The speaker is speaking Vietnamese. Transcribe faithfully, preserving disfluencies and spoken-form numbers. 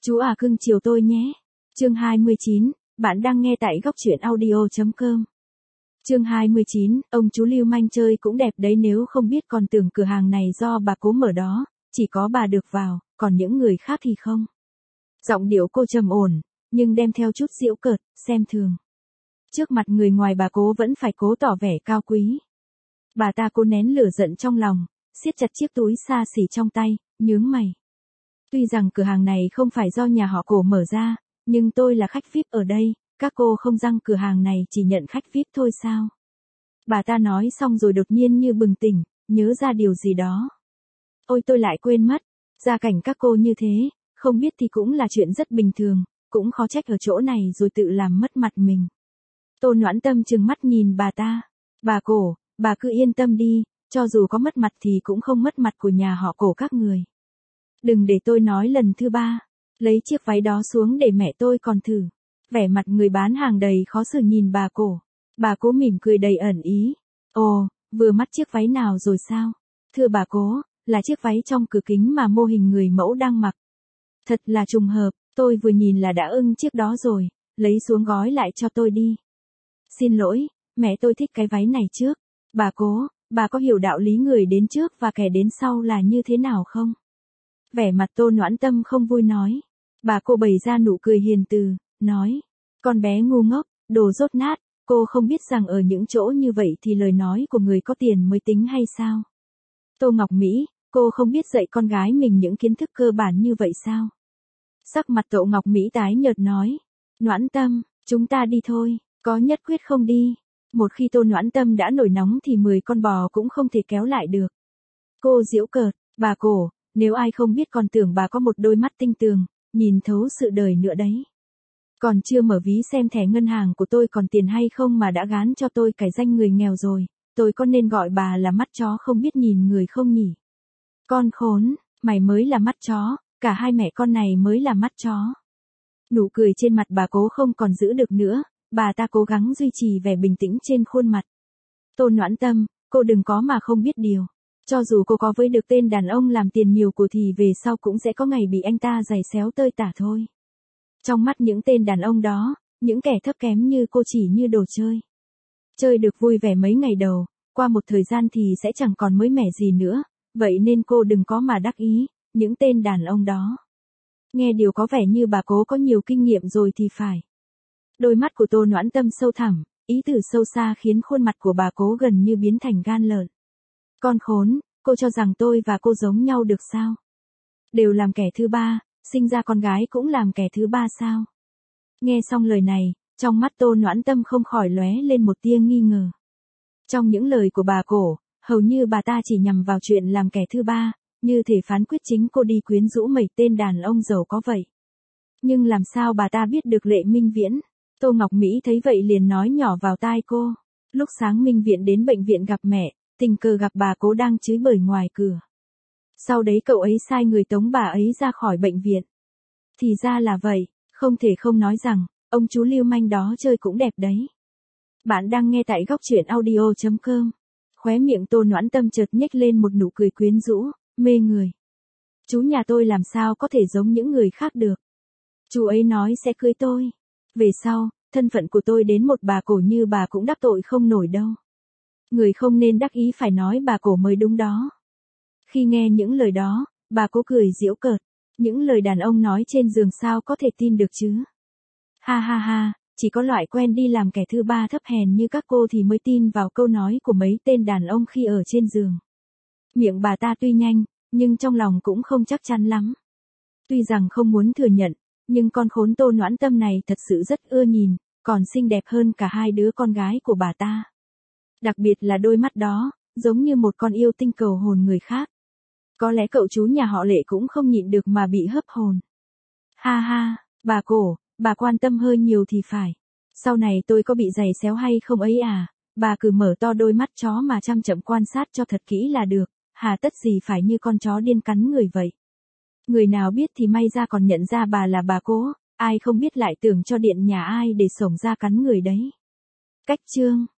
Chú à cưng chiều tôi nhé. Chương hai mươi chín, bạn đang nghe tại góc truyện audio chấm com. Chương hai mươi chín, ông chú lưu manh chơi cũng đẹp đấy, nếu không biết còn tưởng cửa hàng này do bà cố mở đó, chỉ có bà được vào, còn những người khác thì không. Giọng điệu cô trầm ổn, nhưng đem theo chút giễu cợt, xem thường. Trước mặt người ngoài bà cố vẫn phải cố tỏ vẻ cao quý. Bà ta cố nén lửa giận trong lòng, siết chặt chiếc túi xa xỉ trong tay, nhướng mày. Tuy rằng cửa hàng này không phải do nhà họ Cổ mở ra, nhưng tôi là khách vi ai pi ở đây, các cô không rằng cửa hàng này chỉ nhận khách vi ai pi thôi sao? Bà ta nói xong rồi đột nhiên như bừng tỉnh, nhớ ra điều gì đó. Ôi tôi lại quên mất, gia cảnh các cô như thế, không biết thì cũng là chuyện rất bình thường, cũng khó trách ở chỗ này rồi tự làm mất mặt mình. Tô Noãn Tâm trừng mắt nhìn bà ta. Bà Cổ, bà cứ yên tâm đi, cho dù có mất mặt thì cũng không mất mặt của nhà họ Cổ các người. Đừng để tôi nói lần thứ ba, lấy chiếc váy đó xuống để mẹ tôi còn thử. Vẻ mặt người bán hàng đầy khó xử nhìn bà Cổ. Bà Cố mỉm cười đầy ẩn ý. Ồ, vừa mắt chiếc váy nào rồi sao? Thưa bà Cố, là chiếc váy trong cửa kính mà mô hình người mẫu đang mặc. Thật là trùng hợp, tôi vừa nhìn là đã ưng chiếc đó rồi, lấy xuống gói lại cho tôi đi. Xin lỗi, mẹ tôi thích cái váy này trước. Bà Cố, bà có hiểu đạo lý người đến trước và kẻ đến sau là như thế nào không? Vẻ mặt Tô Noãn Tâm không vui nói. Bà cô bày ra nụ cười hiền từ, nói. Con bé ngu ngốc, đồ dốt nát, cô không biết rằng ở những chỗ như vậy thì lời nói của người có tiền mới tính hay sao? Tô Ngọc Mỹ, cô không biết dạy con gái mình những kiến thức cơ bản như vậy sao? Sắc mặt Tô Ngọc Mỹ tái nhợt nói. Noãn Tâm, chúng ta đi thôi, có nhất quyết không đi. Một khi Tô Noãn Tâm đã nổi nóng thì mười con bò cũng không thể kéo lại được. Cô giễu cợt, bà Cổ, nếu ai không biết còn tưởng bà có một đôi mắt tinh tường, nhìn thấu sự đời nữa đấy. Còn chưa mở ví xem thẻ ngân hàng của tôi còn tiền hay không mà đã gán cho tôi cái danh người nghèo rồi, tôi có nên gọi bà là mắt chó không biết nhìn người không nhỉ? Con khốn, mày mới là mắt chó, cả hai mẹ con này mới là mắt chó. Nụ cười trên mặt bà Cố không còn giữ được nữa, bà ta cố gắng duy trì vẻ bình tĩnh trên khuôn mặt. Tô Noãn Tâm, cô đừng có mà không biết điều. Cho dù cô có với được tên đàn ông làm tiền nhiều của thì về sau cũng sẽ có ngày bị anh ta giày xéo tơi tả thôi. Trong mắt những tên đàn ông đó, những kẻ thấp kém như cô chỉ như đồ chơi. Chơi được vui vẻ mấy ngày đầu, qua một thời gian thì sẽ chẳng còn mới mẻ gì nữa, vậy nên cô đừng có mà đắc ý, những tên đàn ông đó. Nghe điều có vẻ như bà Cố có nhiều kinh nghiệm rồi thì phải. Đôi mắt của Tô Noãn Tâm sâu thẳm, ý từ sâu xa khiến khuôn mặt của bà Cố gần như biến thành gan lợn. Con khốn, cô cho rằng tôi và cô giống nhau được sao? Đều làm kẻ thứ ba, sinh ra con gái cũng làm kẻ thứ ba sao? Nghe xong lời này, trong mắt Tô Noãn Tâm không khỏi lóe lên một tia nghi ngờ. Trong những lời của bà Cổ, hầu như bà ta chỉ nhằm vào chuyện làm kẻ thứ ba, như thể phán quyết chính cô đi quyến rũ mấy tên đàn ông giàu có vậy. Nhưng làm sao bà ta biết được Lệ Minh Viễn? Tô Ngọc Mỹ thấy vậy liền nói nhỏ vào tai cô. Lúc sáng Minh Viễn đến bệnh viện gặp mẹ, tình cờ gặp bà Cố đang chửi bới ngoài cửa. Sau đấy cậu ấy sai người tống bà ấy ra khỏi bệnh viện. Thì ra là vậy, không thể không nói rằng, ông chú lưu manh đó chơi cũng đẹp đấy. Bạn đang nghe tại góc truyện audio chấm com. Khóe miệng Tô Noãn Tâm chợt nhếch lên một nụ cười quyến rũ, mê người. Chú nhà tôi làm sao có thể giống những người khác được. Chú ấy nói sẽ cưới tôi. Về sau, thân phận của tôi đến một bà Cổ như bà cũng đắc tội không nổi đâu. Người không nên đắc ý phải nói bà Cổ mới đúng đó. Khi nghe những lời đó, bà Cố cười giễu cợt. Những lời đàn ông nói trên giường sao có thể tin được chứ? Ha ha ha, chỉ có loại quen đi làm kẻ thứ ba thấp hèn như các cô thì mới tin vào câu nói của mấy tên đàn ông khi ở trên giường. Miệng bà ta tuy nhanh, nhưng trong lòng cũng không chắc chắn lắm. Tuy rằng không muốn thừa nhận, nhưng con khốn Tô Noãn Tâm này thật sự rất ưa nhìn, còn xinh đẹp hơn cả hai đứa con gái của bà ta. Đặc biệt là đôi mắt đó, giống như một con yêu tinh cầu hồn người khác. Có lẽ cậu chú nhà họ Lệ cũng không nhịn được mà bị hấp hồn. Ha ha, bà Cổ, bà quan tâm hơi nhiều thì phải. Sau này tôi có bị giày xéo hay không ấy à, bà cứ mở to đôi mắt chó mà chăm chậm quan sát cho thật kỹ là được, hà tất gì phải như con chó điên cắn người vậy. Người nào biết thì may ra còn nhận ra bà là bà Cố, ai không biết lại tưởng cho điện nhà ai để xổng ra cắn người đấy. Cách chương